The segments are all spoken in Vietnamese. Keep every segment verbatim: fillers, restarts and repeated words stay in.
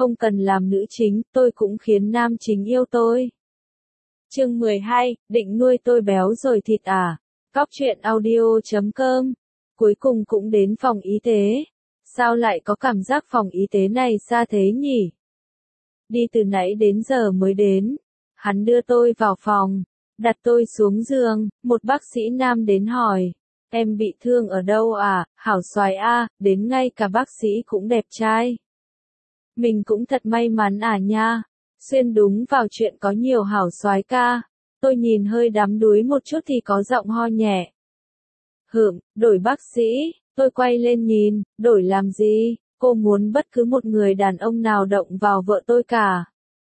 không cần làm nữ chính, tôi cũng khiến nam chính yêu tôi. Chương mười hai, định nuôi tôi béo rồi thịt à? Cóc truyện audio chấm com. Cuối cùng cũng đến phòng y tế. Sao lại có cảm giác phòng y tế này xa thế nhỉ? Đi từ nãy đến giờ mới đến. Hắn đưa tôi vào phòng, đặt tôi xuống giường, một bác sĩ nam đến hỏi. Em bị thương ở đâu à? Hảo soái a, đến ngay cả bác sĩ cũng đẹp trai. Mình cũng thật may mắn à nha. Xuyên đúng vào chuyện có nhiều hảo soái ca. Tôi nhìn hơi đắm đuối một chút thì có giọng ho nhẹ. Hửm, đổi bác sĩ. Tôi quay lên nhìn, đổi làm gì? Cô muốn bất cứ một người đàn ông nào động vào vợ tôi cả.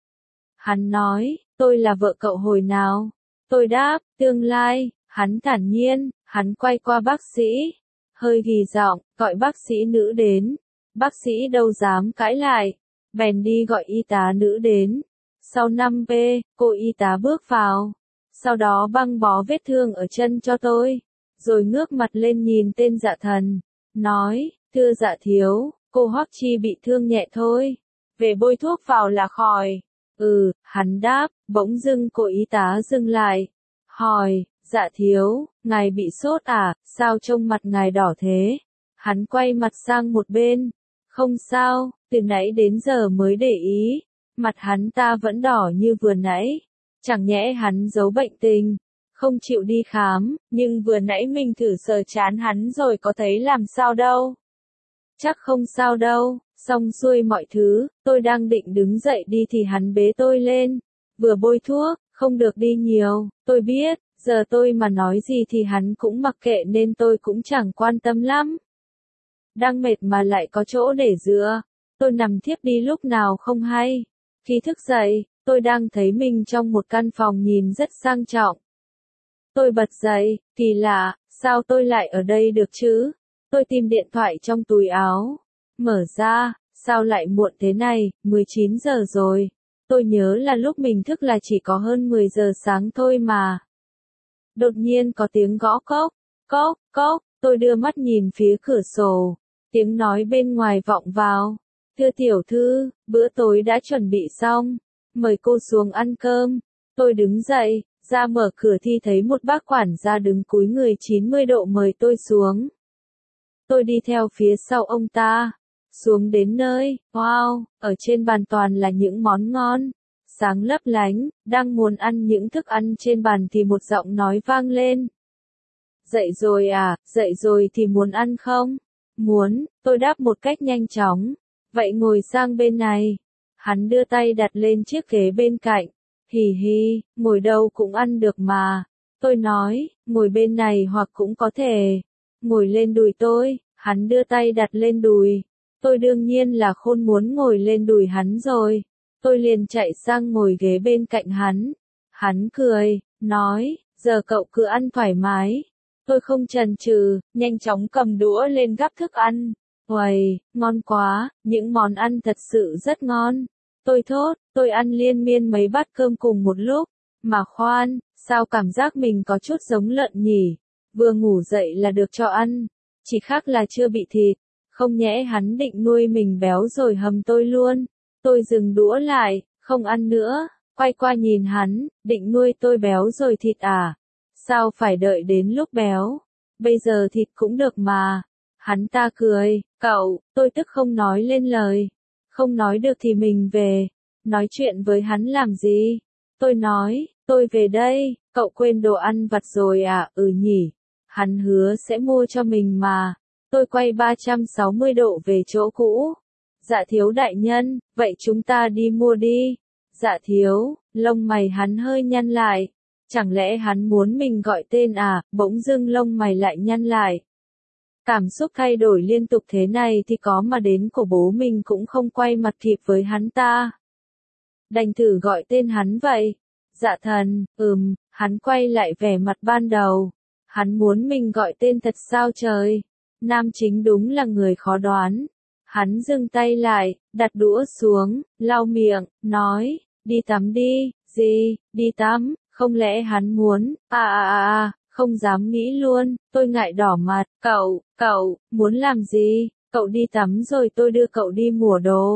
Hắn nói, tôi là vợ cậu hồi nào? Tôi đáp, tương lai. Hắn thản nhiên, hắn quay qua bác sĩ. Hơi ghi giọng, gọi bác sĩ nữ đến. Bác sĩ đâu dám cãi lại. Bèn đi gọi y tá nữ đến. Sau năm phút, cô y tá bước vào. Sau đó băng bó vết thương ở chân cho tôi. Rồi ngước mặt lên nhìn tên Dạ Thần. Nói, thưa Dạ thiếu, cô Hoắc Chi bị thương nhẹ thôi. Về bôi thuốc vào là khỏi. Ừ, hắn đáp, bỗng dưng cô y tá dừng lại. Hỏi, Dạ thiếu, ngài bị sốt à, sao trông mặt ngài đỏ thế? Hắn quay mặt sang một bên. Không sao, từ nãy đến giờ mới để ý. Mặt hắn ta vẫn đỏ như vừa nãy. Chẳng nhẽ hắn giấu bệnh tình, không chịu đi khám, nhưng vừa nãy mình thử sờ trán hắn rồi có thấy làm sao đâu. Chắc không sao đâu, xong xuôi mọi thứ, tôi đang định đứng dậy đi thì hắn bế tôi lên. Vừa bôi thuốc, không được đi nhiều, tôi biết, giờ tôi mà nói gì thì hắn cũng mặc kệ nên tôi cũng chẳng quan tâm lắm. Đang mệt mà lại có chỗ để dựa, tôi nằm thiếp đi lúc nào không hay. Khi thức dậy, tôi đang thấy mình trong một căn phòng nhìn rất sang trọng. Tôi bật dậy, kỳ lạ, sao tôi lại ở đây được chứ? Tôi tìm điện thoại trong túi áo. Mở ra, sao lại muộn thế này, mười chín giờ rồi. Tôi nhớ là lúc mình thức là chỉ có hơn mười giờ sáng thôi mà. Đột nhiên có tiếng gõ cốc, cốc, cốc, tôi đưa mắt nhìn phía cửa sổ. Tiếng nói bên ngoài vọng vào. Thưa tiểu thư, bữa tối đã chuẩn bị xong. Mời cô xuống ăn cơm. Tôi đứng dậy, ra mở cửa thì thấy một bác quản gia đứng cúi người chín mươi độ mời tôi xuống. Tôi đi theo phía sau ông ta. Xuống đến nơi, wow, ở trên bàn toàn là những món ngon. Sáng lấp lánh, đang muốn ăn những thức ăn trên bàn thì một giọng nói vang lên. Dậy rồi à, dậy rồi thì muốn ăn không? Muốn, tôi đáp một cách nhanh chóng. Vậy ngồi sang bên này. Hắn đưa tay đặt lên chiếc ghế bên cạnh. Hì hì, ngồi đâu cũng ăn được mà. Tôi nói, ngồi bên này hoặc cũng có thể. Ngồi lên đùi tôi, hắn đưa tay đặt lên đùi. Tôi đương nhiên là khôn muốn ngồi lên đùi hắn rồi. Tôi liền chạy sang ngồi ghế bên cạnh hắn. Hắn cười, nói, giờ cậu cứ ăn thoải mái. Tôi không chần chừ, nhanh chóng cầm đũa lên gắp thức ăn. Uầy, ngon quá, những món ăn thật sự rất ngon. Tôi thốt, tôi ăn liên miên mấy bát cơm cùng một lúc. Mà khoan, sao cảm giác mình có chút giống lợn nhỉ? Vừa ngủ dậy là được cho ăn. Chỉ khác là chưa bị thịt. Không nhẽ hắn định nuôi mình béo rồi hầm tôi luôn. Tôi dừng đũa lại, không ăn nữa. Quay qua nhìn hắn, định nuôi tôi béo rồi thịt à? Sao phải đợi đến lúc béo? Bây giờ thịt cũng được mà. Hắn ta cười, cậu, tôi tức không nói lên lời. Không nói được thì mình về. Nói chuyện với hắn làm gì? Tôi nói, tôi về đây, cậu quên đồ ăn vặt rồi à? Ừ nhỉ. Hắn hứa sẽ mua cho mình mà. Tôi quay ba trăm sáu mươi độ về chỗ cũ. Dạ thiếu đại nhân, vậy chúng ta đi mua đi. Dạ thiếu, lông mày hắn hơi nhăn lại. Chẳng lẽ hắn muốn mình gọi tên à? Bỗng dưng lông mày lại nhăn lại. Cảm xúc thay đổi liên tục thế này thì có mà đến của bố mình cũng không quay mặt kịp với hắn ta. Đành thử gọi tên hắn vậy. Dạ thần, ừm, hắn quay lại vẻ mặt ban đầu. Hắn muốn mình gọi tên thật sao trời? Nam chính đúng là người khó đoán. Hắn dừng tay lại, đặt đũa xuống, lau miệng, nói, đi tắm đi. Gì, đi tắm, không lẽ hắn muốn, à à à à, không dám nghĩ luôn, tôi ngại đỏ mặt, cậu, cậu, muốn làm gì, cậu đi tắm rồi tôi đưa cậu đi mua đồ.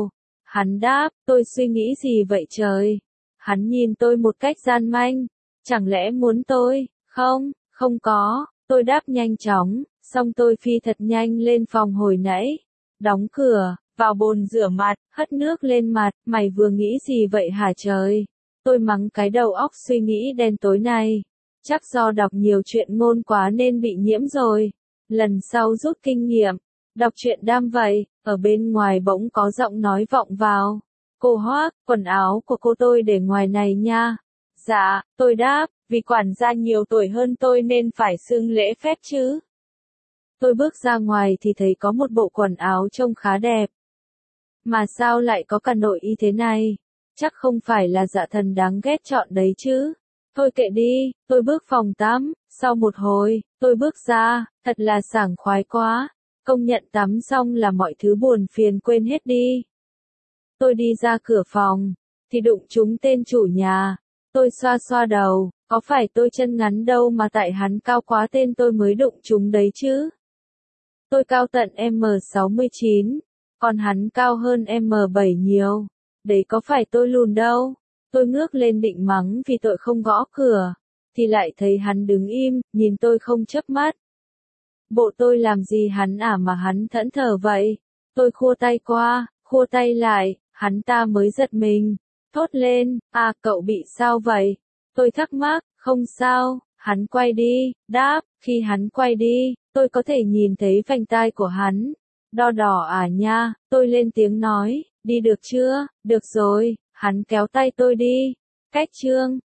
Hắn đáp, tôi suy nghĩ gì vậy trời? Hắn nhìn tôi một cách gian manh. Chẳng lẽ muốn tôi? Không, không có. Tôi đáp nhanh chóng, xong tôi phi thật nhanh lên phòng hồi nãy. Đóng cửa, vào bồn rửa mặt, hất nước lên mặt, mày vừa nghĩ gì vậy hả trời? Tôi mắng cái đầu óc suy nghĩ đen tối này. Chắc do đọc nhiều truyện ngôn quá nên bị nhiễm rồi. Lần sau rút kinh nghiệm. Đọc truyện đam vậy, ở bên ngoài bỗng có giọng nói vọng vào. Cô Hoác, quần áo của cô tôi để ngoài này nha. Dạ, tôi đáp, vì quản gia nhiều tuổi hơn tôi nên phải xưng lễ phép chứ. Tôi bước ra ngoài thì thấy có một bộ quần áo trông khá đẹp. Mà sao lại có cả nội y thế này? Chắc không phải là dạ thần đáng ghét chọn đấy chứ. Thôi kệ đi, tôi bước phòng tắm, sau một hồi, tôi bước ra, thật là sảng khoái quá. Công nhận tắm xong là mọi thứ buồn phiền quên hết đi. Tôi đi ra cửa phòng, thì đụng trúng tên chủ nhà. Tôi xoa xoa đầu, có phải tôi chân ngắn đâu mà tại hắn cao quá tên tôi mới đụng trúng đấy chứ. Tôi cao tận em sáu mươi chín, còn hắn cao hơn em bảy nhiều. Đấy có phải tôi lùn đâu. Tôi ngước lên định mắng vì tội không gõ cửa, thì lại thấy hắn đứng im, nhìn tôi không chớp mắt. Bộ tôi làm gì hắn à mà hắn thẫn thờ vậy? Tôi khua tay qua, khua tay lại, hắn ta mới giật mình, thốt lên, à cậu bị sao vậy? Tôi thắc mắc, không sao, hắn quay đi, đáp, khi hắn quay đi, tôi có thể nhìn thấy vành tai của hắn. Đo đỏ à nha, tôi lên tiếng nói, đi được chưa? Được rồi, hắn kéo tay tôi đi. Cách chương